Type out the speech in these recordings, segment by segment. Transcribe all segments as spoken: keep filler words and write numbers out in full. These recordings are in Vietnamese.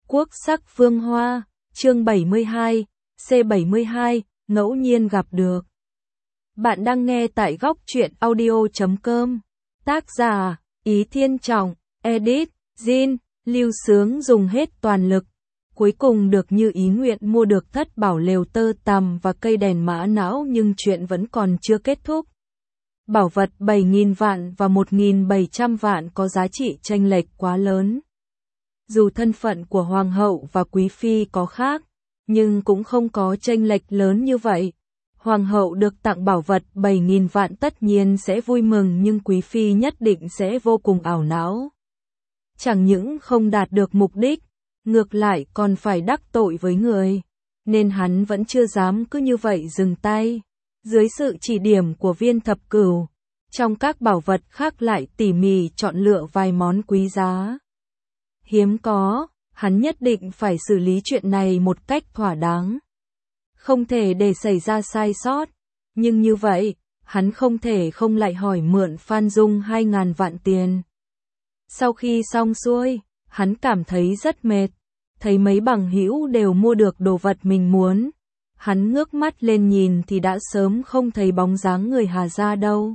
Quốc sắc phương hoa, chương bảy mươi hai, C bảy mươi hai, ngẫu nhiên gặp được. Bạn đang nghe tại góc truyện audio chấm com. Tác giả, Ý Thiên Trọng, edit, Jin, Lưu Sướng dùng hết toàn lực. Cuối cùng được như ý nguyện mua được thất bảo lều tơ tằm và cây đèn mã não, nhưng chuyện vẫn còn chưa kết thúc. Bảo vật bảy nghìn vạn và một nghìn bảy trăm vạn có giá trị chênh lệch quá lớn. Dù thân phận của hoàng hậu và quý phi có khác, nhưng cũng không có chênh lệch lớn như vậy. Hoàng hậu được tặng bảo vật bảy nghìn vạn tất nhiên sẽ vui mừng, nhưng quý phi nhất định sẽ vô cùng ảo não. Chẳng những không đạt được mục đích, ngược lại còn phải đắc tội với người, nên hắn vẫn chưa dám cứ như vậy dừng tay. Dưới sự chỉ điểm của Viên Thập Cửu, trong các bảo vật khác lại tỉ mỉ chọn lựa vài món quý giá. Hiếm có, hắn nhất định phải xử lý chuyện này một cách thỏa đáng. Không thể để xảy ra sai sót, nhưng như vậy, hắn không thể không lại hỏi mượn Phan Dung hai ngàn vạn tiền. Sau khi xong xuôi, hắn cảm thấy rất mệt, thấy mấy bằng hữu đều mua được đồ vật mình muốn. Hắn ngước mắt lên nhìn thì đã sớm không thấy bóng dáng người Hà gia đâu.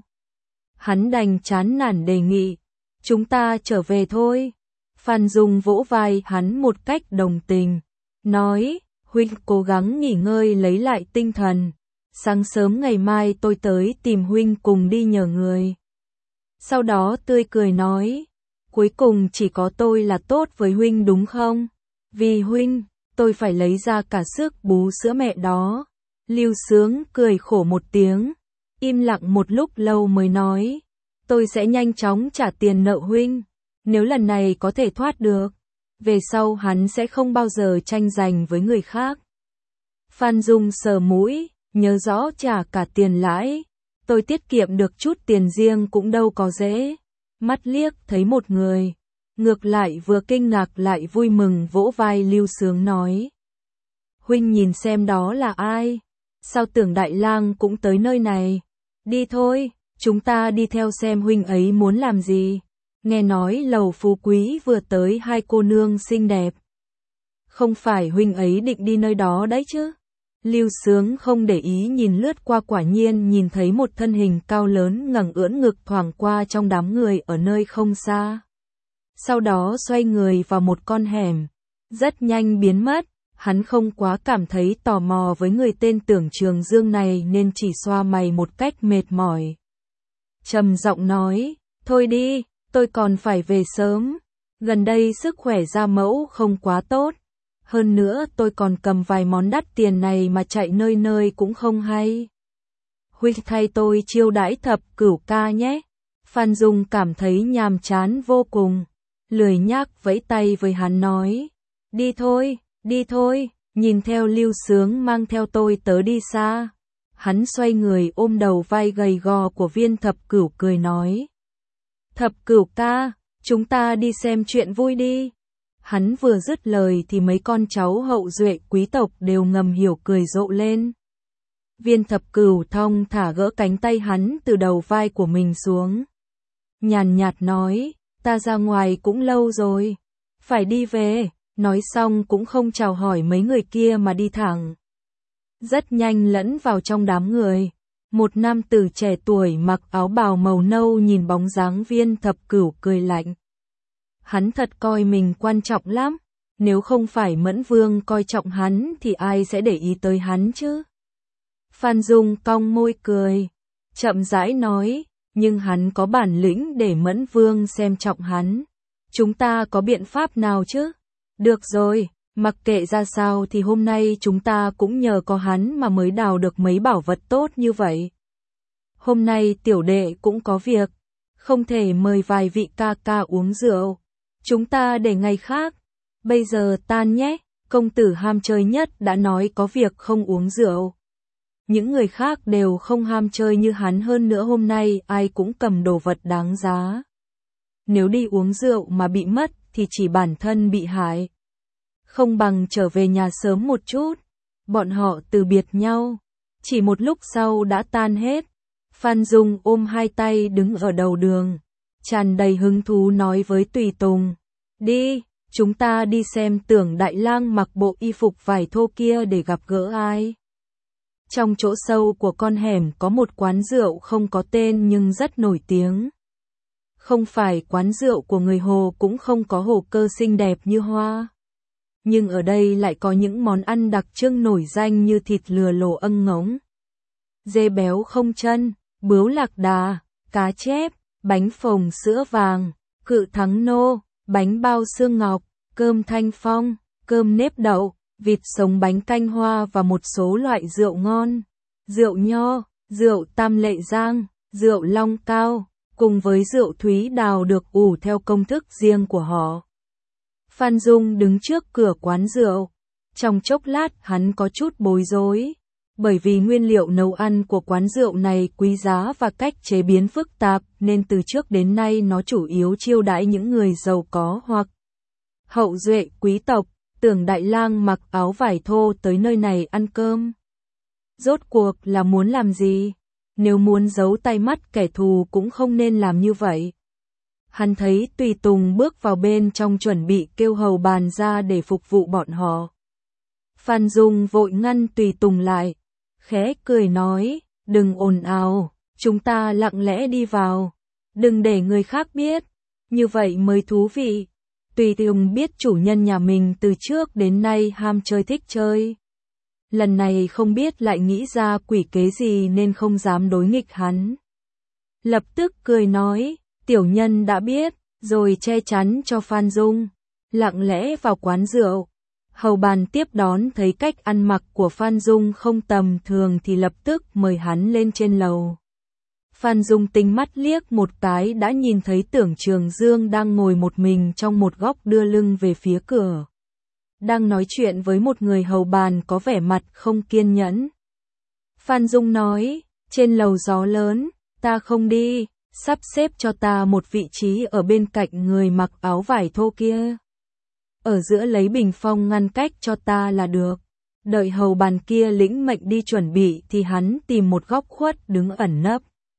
Hắn đành chán nản đề nghị, chúng ta trở về thôi. Phan Dung vỗ vai hắn một cách đồng tình, nói, huynh cố gắng nghỉ ngơi lấy lại tinh thần. Sáng sớm ngày mai tôi tới tìm huynh cùng đi nhờ người. Sau đó tươi cười nói, cuối cùng chỉ có tôi là tốt với huynh đúng không? Vì huynh, tôi phải lấy ra cả sức bú sữa mẹ đó. Lưu Sướng cười khổ một tiếng, im lặng một lúc lâu mới nói, tôi sẽ nhanh chóng trả tiền nợ huynh. Nếu lần này có thể thoát được, về sau hắn sẽ không bao giờ tranh giành với người khác. Phan Dung sờ mũi, nhớ rõ trả cả tiền lãi, tôi tiết kiệm được chút tiền riêng cũng đâu có dễ. Mắt liếc thấy một người, ngược lại vừa kinh ngạc lại vui mừng vỗ vai Lưu Sướng nói, huynh nhìn xem đó là ai? Sao tưởng đại lang cũng tới nơi này? Đi thôi, chúng ta đi theo xem huynh ấy muốn làm gì. Nghe nói lầu phú quý vừa tới hai cô nương xinh đẹp. Không phải huynh ấy định đi nơi đó đấy chứ? Lưu Sướng không để ý nhìn lướt qua, quả nhiên nhìn thấy một thân hình cao lớn ngẩng ưỡn ngực thoảng qua trong đám người ở nơi không xa. Sau đó xoay người vào một con hẻm, rất nhanh biến mất. Hắn không quá cảm thấy tò mò với người tên Tưởng Trường Dương này nên chỉ xoa mày một cách mệt mỏi. Trầm giọng nói, thôi đi, tôi còn phải về sớm. Gần đây sức khỏe gia mẫu không quá tốt. Hơn nữa tôi còn cầm vài món đắt tiền này mà chạy nơi nơi cũng không hay. Huynh thay tôi chiêu đãi Thập Cửu ca nhé. Phan Dung cảm thấy nhàm chán vô cùng, lười nhác vẫy tay với hắn nói, đi thôi, đi thôi, nhìn theo Lưu Sướng mang theo tôi tớ đi xa. Hắn xoay người ôm đầu vai gầy gò của Viên Thập Cửu cười nói, Thập Cửu ca, chúng ta đi xem chuyện vui đi. Hắn vừa dứt lời thì mấy con cháu hậu duệ quý tộc đều ngầm hiểu cười rộ lên. Viên Thập Cửu thong thả gỡ cánh tay hắn từ đầu vai của mình xuống, nhàn nhạt nói, ta ra ngoài cũng lâu rồi, phải đi về. Nói xong cũng không chào hỏi mấy người kia mà đi thẳng. Rất nhanh lẫn vào trong đám người. Một nam tử trẻ tuổi mặc áo bào màu nâu nhìn bóng dáng Viên Thập Cửu cười lạnh. Hắn thật coi mình quan trọng lắm. Nếu không phải Mẫn Vương coi trọng hắn thì ai sẽ để ý tới hắn chứ? Phan Dung cong môi cười, chậm rãi nói, nhưng hắn có bản lĩnh để Mẫn Vương xem trọng hắn. Chúng ta có biện pháp nào chứ? Được rồi, mặc kệ ra sao thì hôm nay chúng ta cũng nhờ có hắn mà mới đào được mấy bảo vật tốt như vậy. Hôm nay tiểu đệ cũng có việc, không thể mời vài vị ca ca uống rượu. Chúng ta để ngày khác, bây giờ tan nhé. Công tử ham chơi nhất đã nói có việc không uống rượu. Những người khác đều không ham chơi như hắn, hơn nữa hôm nay ai cũng cầm đồ vật đáng giá. Nếu đi uống rượu mà bị mất thì chỉ bản thân bị hại. Không bằng trở về nhà sớm một chút. Bọn họ từ biệt nhau, chỉ một lúc sau đã tan hết. Phan Dung ôm hai tay đứng ở đầu đường, tràn đầy hứng thú nói với tùy tùng, đi, chúng ta đi xem Tưởng Đại Lang mặc bộ y phục vải thô kia để gặp gỡ ai. Trong chỗ sâu của con hẻm có một quán rượu không có tên nhưng rất nổi tiếng. Không phải quán rượu của người Hồ cũng không có hồ cơ xinh đẹp như Hoa. Nhưng ở đây lại có những món ăn đặc trưng nổi danh như thịt lừa lồ âng ngỗng, dê béo không chân, bướu lạc đà, cá chép, bánh phồng sữa vàng, cự thắng nô, bánh bao xương ngọc, cơm thanh phong, cơm nếp đậu, vịt sống bánh canh hoa và một số loại rượu ngon, rượu nho, rượu Tam Lệ Giang, rượu Long Cao, cùng với rượu Thúy Đào được ủ theo công thức riêng của họ. Phan Dung đứng trước cửa quán rượu. Trong chốc lát hắn có chút bối rối, bởi vì nguyên liệu nấu ăn của quán rượu này quý giá và cách chế biến phức tạp nên từ trước đến nay nó chủ yếu chiêu đãi những người giàu có hoặc hậu duệ quý tộc. Tưởng Đại Lang mặc áo vải thô tới nơi này ăn cơm. Rốt cuộc là muốn làm gì? Nếu muốn giấu tay mắt kẻ thù cũng không nên làm như vậy. Hắn thấy Tùy Tùng bước vào bên trong chuẩn bị kêu hầu bàn ra để phục vụ bọn họ. Phan Dung vội ngăn Tùy Tùng lại, khẽ cười nói, đừng ồn ào, chúng ta lặng lẽ đi vào, đừng để người khác biết, như vậy mới thú vị. Tùy Tùng biết chủ nhân nhà mình từ trước đến nay ham chơi thích chơi. Lần này không biết lại nghĩ ra quỷ kế gì nên không dám đối nghịch hắn. Lập tức cười nói, tiểu nhân đã biết, rồi che chắn cho Phan Dung, lặng lẽ vào quán rượu. Hầu bàn tiếp đón thấy cách ăn mặc của Phan Dung không tầm thường thì lập tức mời hắn lên trên lầu. Phan Dung tinh mắt liếc một cái đã nhìn thấy Tưởng Trường Dương đang ngồi một mình trong một góc đưa lưng về phía cửa. Đang nói chuyện với một người hầu bàn có vẻ mặt không kiên nhẫn. Phan Dung nói, trên lầu gió lớn, ta không đi, sắp xếp cho ta một vị trí ở bên cạnh người mặc áo vải thô kia. Ở giữa lấy bình phong ngăn cách cho ta là được. Đợi hầu bàn kia lĩnh mệnh đi chuẩn bị thì hắn tìm một góc khuất đứng ẩn nấp.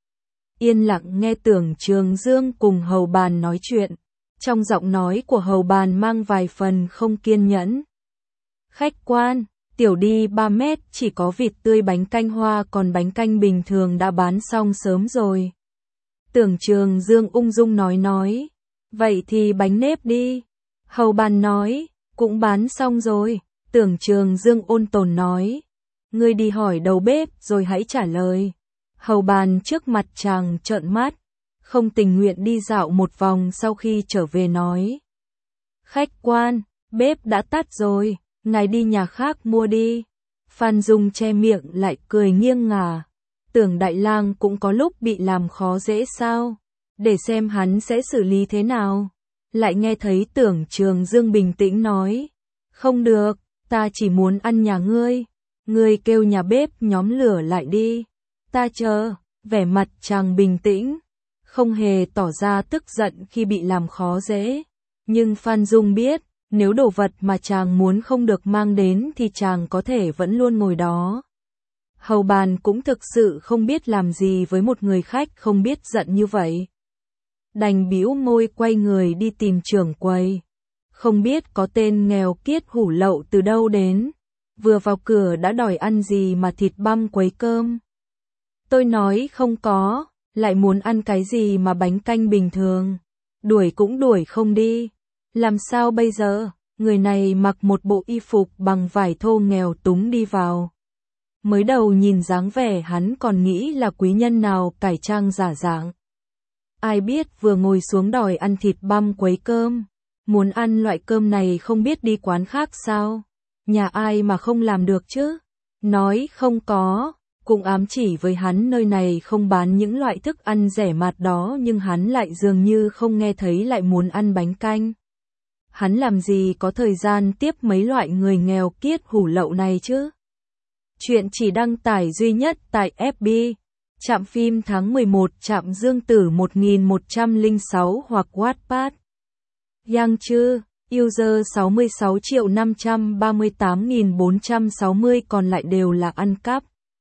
Yên lặng nghe Tưởng Trường Dương cùng hầu bàn nói chuyện. Trong giọng nói của hầu bàn mang vài phần không kiên nhẫn. Khách quan, tiểu đi ba mét chỉ có vịt tươi bánh canh hoa còn bánh canh bình thường đã bán xong sớm rồi. Tưởng Trường Dương ung dung nói nói. Vậy thì bánh nếp đi. Hầu bàn nói, cũng bán xong rồi. Tưởng Trường Dương ôn tồn nói. Ngươi đi hỏi đầu bếp rồi hãy trả lời. Hầu bàn trước mặt chàng trợn mắt, không tình nguyện đi dạo một vòng sau khi trở về nói. Khách quan, bếp đã tắt rồi, ngài đi nhà khác mua đi. Phan Dung che miệng lại cười nghiêng ngả. Tưởng Đại Lang cũng có lúc bị làm khó dễ sao? Để xem hắn sẽ xử lý thế nào. Lại nghe thấy Tưởng Trường Dương bình tĩnh nói. Không được, ta chỉ muốn ăn nhà ngươi. Ngươi kêu nhà bếp nhóm lửa lại đi. Ta chờ. Vẻ mặt chàng bình tĩnh, không hề tỏ ra tức giận khi bị làm khó dễ. Nhưng Phan Dung biết, nếu đồ vật mà chàng muốn không được mang đến thì chàng có thể vẫn luôn ngồi đó. Hầu bàn cũng thực sự không biết làm gì với một người khách không biết giận như vậy. Đành bĩu môi quay người đi tìm trưởng quầy. Không biết có tên nghèo kiết hủ lậu từ đâu đến. Vừa vào cửa đã đòi ăn gì mà thịt băm quấy cơm. Tôi nói không có, lại muốn ăn cái gì mà bánh canh bình thường. Đuổi cũng đuổi không đi. Làm sao bây giờ? Người này mặc một bộ y phục bằng vải thô nghèo túng đi vào. Mới đầu nhìn dáng vẻ hắn còn nghĩ là quý nhân nào cải trang giả dạng. Ai biết vừa ngồi xuống đòi ăn thịt băm quấy cơm. Muốn ăn loại cơm này không biết đi quán khác sao? Nhà ai mà không làm được chứ? Nói không có. Cũng ám chỉ với hắn nơi này không bán những loại thức ăn rẻ mạt đó nhưng hắn lại dường như không nghe thấy lại muốn ăn bánh canh. Hắn làm gì có thời gian tiếp mấy loại người nghèo kiết hủ lậu này chứ? Chuyện chỉ đăng tải duy nhất tại ép bê. Trạm phim tháng mười một Trạm Dương Tử một nghìn một trăm lẻ sáu hoặc Wattpad. Yang Chư, user sáu mươi sáu triệu năm trăm ba mươi tám nghìn bốn trăm sáu mươi còn lại đều là ăn cắp.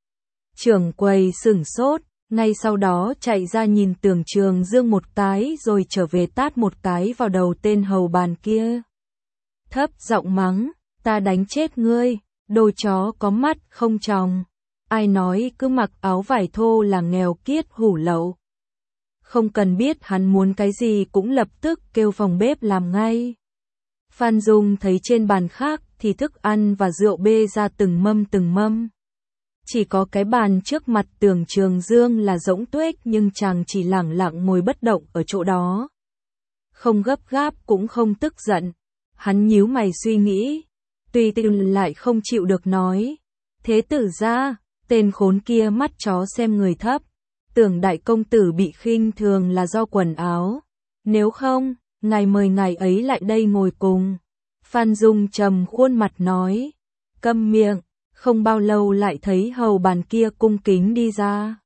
Trưởng quầy sửng sốt, ngay sau đó chạy ra nhìn Tưởng Trường Dương một cái rồi trở về tát một cái vào đầu tên hầu bàn kia. thấp giọng mắng, ta đánh chết ngươi, đồ chó có mắt không tròng. Ai nói cứ mặc áo vải thô là nghèo kiết hủ lậu. Không cần biết hắn muốn cái gì cũng lập tức kêu phòng bếp làm ngay. Phan Dung thấy trên bàn khác thì thức ăn và rượu bê ra từng mâm từng mâm. Chỉ có cái bàn trước mặt Tưởng Trường Dương là rỗng tuếch nhưng chàng chỉ lẳng lặng ngồi bất động ở chỗ đó. Không gấp gáp cũng không tức giận. Hắn nhíu mày suy nghĩ. Tuy tình lại không chịu được nói. Thế tử ra, tên khốn kia mắt chó xem người thấp. Tưởng đại công tử bị khinh thường là do quần áo. Nếu không, ngài mời ngài ấy lại đây ngồi cùng. Phan Dung trầm khuôn mặt nói. Câm miệng, không bao lâu lại thấy hầu bàn kia cung kính đi ra.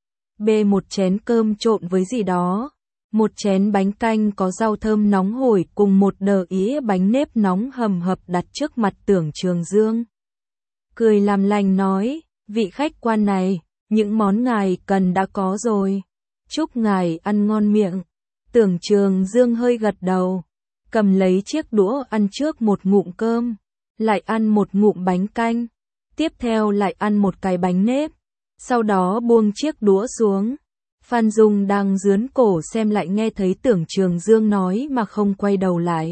Bê một chén cơm trộn với gì đó. Một chén bánh canh có rau thơm nóng hổi cùng một đờ ĩa bánh nếp nóng hầm hập đặt trước mặt Tưởng Trường Dương. Cười làm lành nói, vị khách quan này, những món ngài cần đã có rồi. Chúc ngài ăn ngon miệng. Tưởng Trường Dương hơi gật đầu, cầm lấy chiếc đũa ăn trước một ngụm cơm, lại ăn một ngụm bánh canh, tiếp theo lại ăn một cái bánh nếp, sau đó buông chiếc đũa xuống. Phan Dung đang dướn cổ xem lại nghe thấy Tưởng Trường Dương nói mà không quay đầu lại.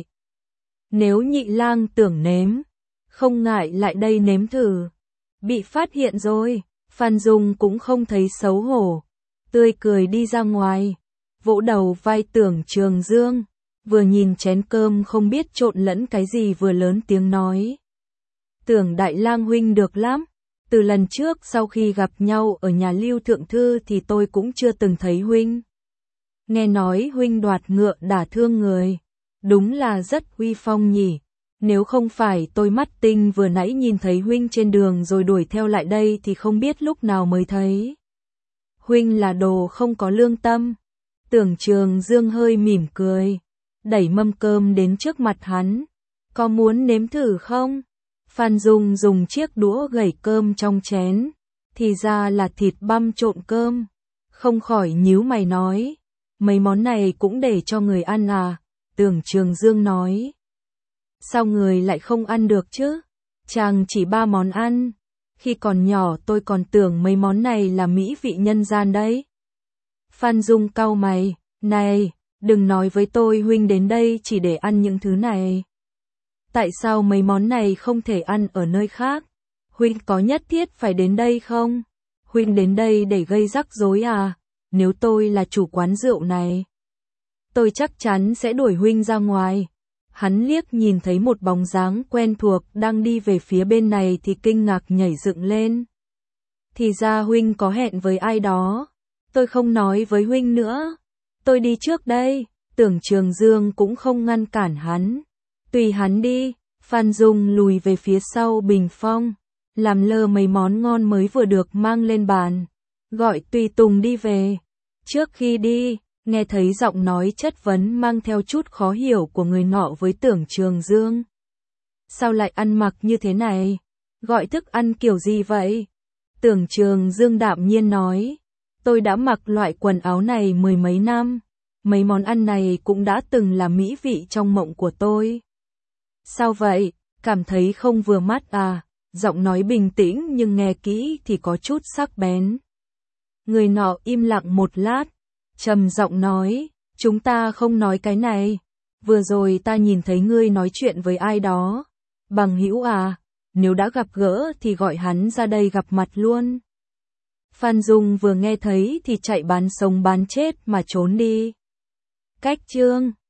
Nếu nhị lang tưởng nếm, không ngại lại đây nếm thử. Bị phát hiện rồi, Phan Dung cũng không thấy xấu hổ, tươi cười đi ra ngoài, vỗ đầu vai Tưởng Trường Dương, vừa nhìn chén cơm không biết trộn lẫn cái gì vừa lớn tiếng nói. Tưởng đại lang huynh được lắm. Từ lần trước sau khi gặp nhau ở nhà Lưu Thượng Thư thì tôi cũng chưa từng thấy huynh. Nghe nói huynh đoạt ngựa đả thương người. Đúng là rất uy phong nhỉ. Nếu không phải tôi mắt tinh vừa nãy nhìn thấy huynh trên đường rồi đuổi theo lại đây thì không biết lúc nào mới thấy. Huynh là đồ không có lương tâm. Tưởng Trường Dương hơi mỉm cười, đẩy mâm cơm đến trước mặt hắn. Có muốn nếm thử không? Phan Dung dùng chiếc đũa gẩy cơm trong chén, thì ra là thịt băm trộn cơm. Không khỏi nhíu mày nói, mấy món này cũng để cho người ăn à? Tưởng Trường Dương nói, sao người lại không ăn được chứ? Chàng chỉ ba món ăn, khi còn nhỏ tôi còn tưởng mấy món này là mỹ vị nhân gian đấy. Phan Dung cau mày, này, đừng nói với tôi huynh đến đây chỉ để ăn những thứ này. Tại sao mấy món này không thể ăn ở nơi khác? Huynh có nhất thiết phải đến đây không? Huynh đến đây để gây rắc rối à? Nếu tôi là chủ quán rượu này, tôi chắc chắn sẽ đuổi huynh ra ngoài. Hắn liếc nhìn thấy một bóng dáng quen thuộc đang đi về phía bên này thì kinh ngạc nhảy dựng lên. Thì ra huynh có hẹn với ai đó. Tôi không nói với huynh nữa. Tôi đi trước đây. Tưởng Trường Dương cũng không ngăn cản hắn. Tùy hắn đi. Phan Dung lùi về phía sau bình phong, làm lơ mấy món ngon mới vừa được mang lên bàn, gọi tùy tùng đi về. Trước khi đi, nghe thấy giọng nói chất vấn mang theo chút khó hiểu của người nọ với Tưởng Trường Dương. Sao lại ăn mặc như thế này? Gọi thức ăn kiểu gì vậy? Tưởng Trường Dương đạm nhiên nói, tôi đã mặc loại quần áo này mười mấy năm, mấy món ăn này cũng đã từng là mỹ vị trong mộng của tôi. Sao vậy? Cảm thấy không vừa mắt à? Giọng nói bình tĩnh nhưng nghe kỹ thì có chút sắc bén. Người nọ im lặng một lát, trầm giọng nói, chúng ta không nói cái này. Vừa rồi ta nhìn thấy ngươi nói chuyện với ai đó. Bằng hữu à? Nếu đã gặp gỡ thì gọi hắn ra đây gặp mặt luôn. Phan Dung vừa nghe thấy thì chạy bán sống bán chết mà trốn đi. Cách chương